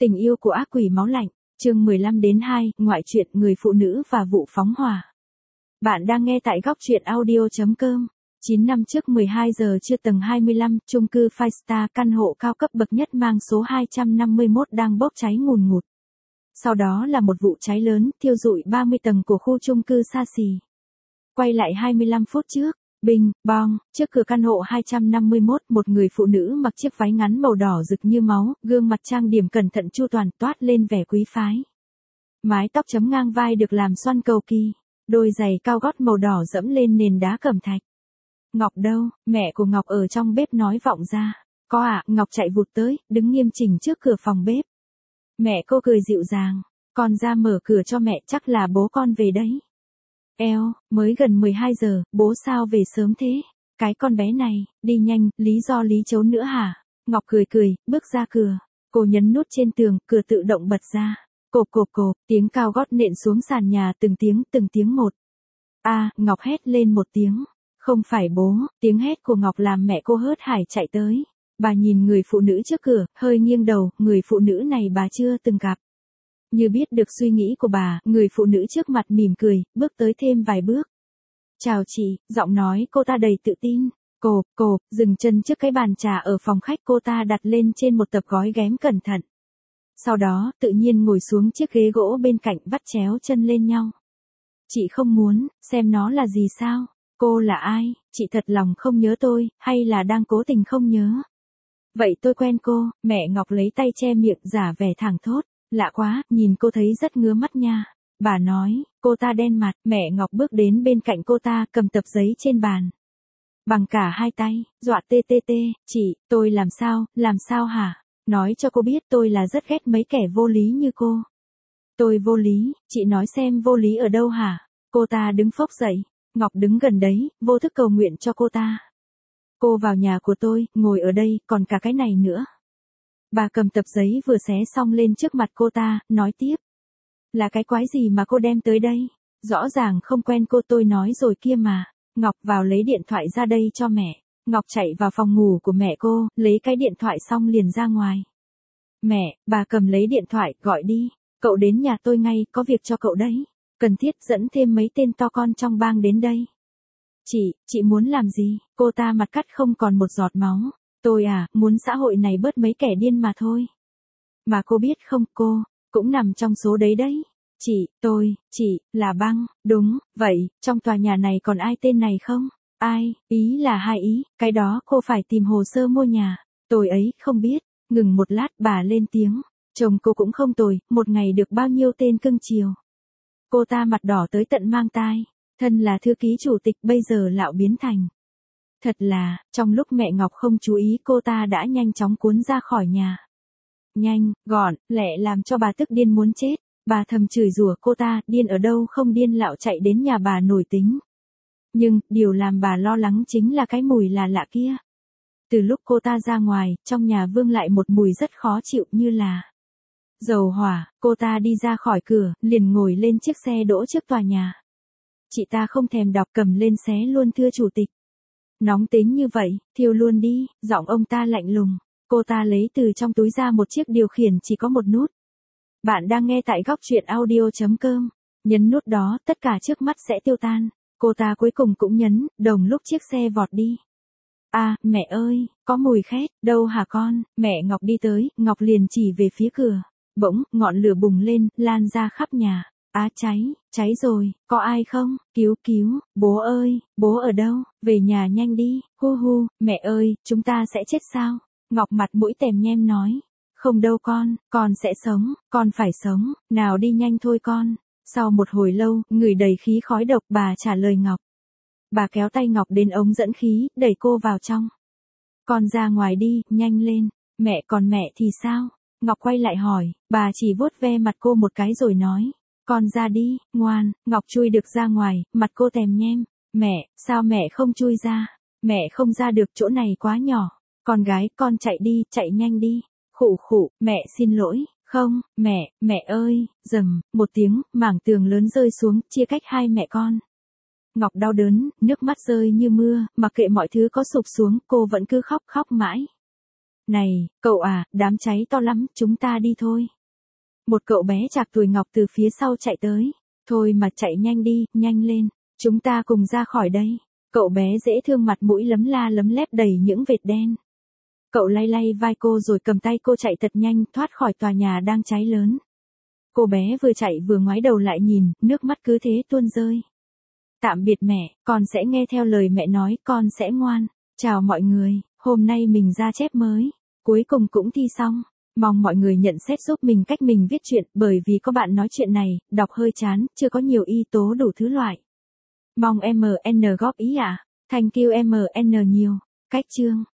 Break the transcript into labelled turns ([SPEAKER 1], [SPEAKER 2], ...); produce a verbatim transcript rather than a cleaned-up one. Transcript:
[SPEAKER 1] Tình yêu của ác quỷ máu lạnh, chương mười lăm đến hai, ngoại truyện người phụ nữ và vụ phóng hỏa. Bạn đang nghe tại góc truyện audio chấm com. chín năm trước mười hai giờ trưa tầng hai mươi lăm, chung cư Five Star, căn hộ cao cấp bậc nhất mang số hai trăm năm mươi mốt đang bốc cháy ngùn ngụt. Sau đó là một vụ cháy lớn, thiêu rụi ba mươi tầng của khu chung cư xa xỉ. Quay lại hai mươi lăm phút trước, bing, bong, trước cửa căn hộ hai trăm năm mươi mốt, một người phụ nữ mặc chiếc váy ngắn màu đỏ rực như máu, gương mặt trang điểm cẩn thận chu toàn toát lên vẻ quý phái. Mái tóc chấm ngang vai được làm xoăn cầu kỳ, đôi giày cao gót màu đỏ dẫm lên nền đá cẩm thạch. Ngọc đâu? Mẹ của Ngọc ở trong bếp nói vọng ra. Có ạ, à, Ngọc chạy vụt tới, đứng nghiêm chỉnh trước cửa phòng bếp. Mẹ cô cười dịu dàng, con ra mở cửa cho mẹ, chắc là bố con về đấy. Eo, mới gần mười hai giờ, bố sao về sớm thế? Cái con bé này, đi nhanh, lý do lý trốn nữa hả? Ngọc cười cười, bước ra cửa. Cô nhấn nút trên tường, cửa tự động bật ra. Cộp cộp cộp, tiếng cao gót nện xuống sàn nhà từng tiếng, từng tiếng một. A, à, Ngọc hét lên một tiếng. Không phải bố, tiếng hét của Ngọc làm mẹ cô hớt hải chạy tới. Bà nhìn người phụ nữ trước cửa, hơi nghiêng đầu, người phụ nữ này bà chưa từng gặp. Như biết được suy nghĩ của bà, người phụ nữ trước mặt mỉm cười, bước tới thêm vài bước. Chào chị, giọng nói cô ta đầy tự tin. Cộp, cộp, dừng chân trước cái bàn trà ở phòng khách, cô ta đặt lên trên một tập gói ghém cẩn thận. Sau đó, tự nhiên ngồi xuống chiếc ghế gỗ bên cạnh, vắt chéo chân lên nhau. Chị không muốn, xem nó là gì sao? Cô là ai? Chị thật lòng không nhớ tôi, hay là đang cố tình không nhớ? Vậy tôi quen cô. Mẹ Ngọc lấy tay che miệng, giả vẻ thẳng thốt. Lạ quá, nhìn cô thấy rất ngứa mắt nha. Bà nói, cô ta đen mặt. Mẹ Ngọc bước đến bên cạnh cô ta, cầm tập giấy trên bàn. Bằng cả hai tay, dọa tê tê tê. Chị, tôi làm sao, làm sao hả? Nói cho cô biết tôi là rất ghét mấy kẻ vô lý như cô. Tôi vô lý, chị nói xem vô lý ở đâu hả? Cô ta đứng phốc dậy. Ngọc đứng gần đấy, vô thức cầu nguyện cho cô ta. Cô vào nhà của tôi, ngồi ở đây, còn cả cái này nữa. Bà cầm tập giấy vừa xé xong lên trước mặt cô ta, nói tiếp. Là cái quái gì mà cô đem tới đây? Rõ ràng không quen cô, tôi nói rồi kia mà. Ngọc vào lấy điện thoại ra đây cho mẹ. Ngọc chạy vào phòng ngủ của mẹ cô, lấy cái điện thoại xong liền ra ngoài. Mẹ, bà cầm lấy điện thoại, gọi đi. Cậu đến nhà tôi ngay, có việc cho cậu đấy. Cần thiết dẫn thêm mấy tên to con trong bang đến đây. Chị, chị muốn làm gì? Cô ta mặt cắt không còn một giọt máu. Tôi à, muốn xã hội này bớt mấy kẻ điên mà thôi. Mà cô biết không, cô, cũng nằm trong số đấy đấy. Chị, tôi, chị, là băng, đúng, vậy, trong tòa nhà này còn ai tên này không? Ai, ý là hai ý, cái đó cô phải tìm hồ sơ mua nhà. Tôi ấy, không biết. Ngừng một lát, bà lên tiếng. Chồng cô cũng không tồi, một ngày được bao nhiêu tên cưng chiều. Cô ta mặt đỏ tới tận mang tai. Thân là thư ký chủ tịch, bây giờ lạo biến thành. Thật là, trong lúc mẹ Ngọc không chú ý, cô ta đã nhanh chóng cuốn ra khỏi nhà. Nhanh, gọn, lẹ làm cho bà tức điên muốn chết. Bà thầm chửi rủa cô ta, điên ở đâu không điên, lạo chạy đến nhà bà nổi tính. Nhưng, điều làm bà lo lắng chính là cái mùi là lạ kia. Từ lúc cô ta ra ngoài, trong nhà vương lại một mùi rất khó chịu như là dầu hỏa. Cô ta đi ra khỏi cửa, liền ngồi lên chiếc xe đỗ trước tòa nhà. Chị ta không thèm đọc, cầm lên xé luôn, thưa chủ tịch. Nóng tính như vậy, thiêu luôn đi, giọng ông ta lạnh lùng. Cô ta lấy từ trong túi ra một chiếc điều khiển chỉ có một nút. Bạn đang nghe tại góc truyện audio chấm com. Nhấn nút đó, tất cả trước mắt sẽ tiêu tan. Cô ta cuối cùng cũng nhấn, đồng lúc chiếc xe vọt đi. À, mẹ ơi, có mùi khét, đâu hả con? Mẹ Ngọc đi tới, Ngọc liền chỉ về phía cửa. Bỗng, ngọn lửa bùng lên, lan ra khắp nhà. Á, à, cháy, cháy rồi, có ai không? Cứu cứu, bố ơi, bố ở đâu? Về nhà nhanh đi, hu hu, mẹ ơi, chúng ta sẽ chết sao? Ngọc mặt mũi tèm nhem nói. Không đâu con, con sẽ sống, con phải sống, nào đi nhanh thôi con. Sau một hồi lâu, người đầy khí khói độc, bà trả lời Ngọc. Bà kéo tay Ngọc đến ống dẫn khí, đẩy cô vào trong. Con ra ngoài đi, nhanh lên. Mẹ, còn mẹ thì sao? Ngọc quay lại hỏi, bà chỉ vuốt ve mặt cô một cái rồi nói. Con ra đi, ngoan. Ngọc chui được ra ngoài, mặt cô tèm nhem. Mẹ, sao mẹ không chui ra? Mẹ không ra được, chỗ này quá nhỏ. Con gái, con chạy đi, chạy nhanh đi. Khụ khụ, mẹ xin lỗi. Không, mẹ, mẹ ơi, rầm, một tiếng, mảng tường lớn rơi xuống, chia cách hai mẹ con. Ngọc đau đớn, nước mắt rơi như mưa, mặc kệ mọi thứ có sụp xuống, cô vẫn cứ khóc khóc mãi. Này, cậu à, đám cháy to lắm, chúng ta đi thôi. Một cậu bé trạc tuổi ngọc từ phía sau chạy tới. Thôi mà chạy nhanh đi, nhanh lên, chúng ta cùng ra khỏi đây. Cậu bé dễ thương mặt mũi lấm la lấm lép đầy những vệt đen. Cậu lay lay vai cô rồi cầm tay cô chạy thật nhanh thoát khỏi tòa nhà đang cháy lớn. Cô bé vừa chạy vừa ngoái đầu lại nhìn, nước mắt cứ thế tuôn rơi. Tạm biệt mẹ, con sẽ nghe theo lời mẹ nói, con sẽ ngoan. Chào mọi người, hôm nay mình ra chép mới. Cuối cùng cũng thi xong. Mong mọi người nhận xét giúp mình cách mình viết truyện, bởi vì có bạn nói chuyện này, đọc hơi chán, chưa có nhiều y tố đủ thứ loại. Mong em en góp ý ạ. À. Thank you em en nhiều. Cách chương.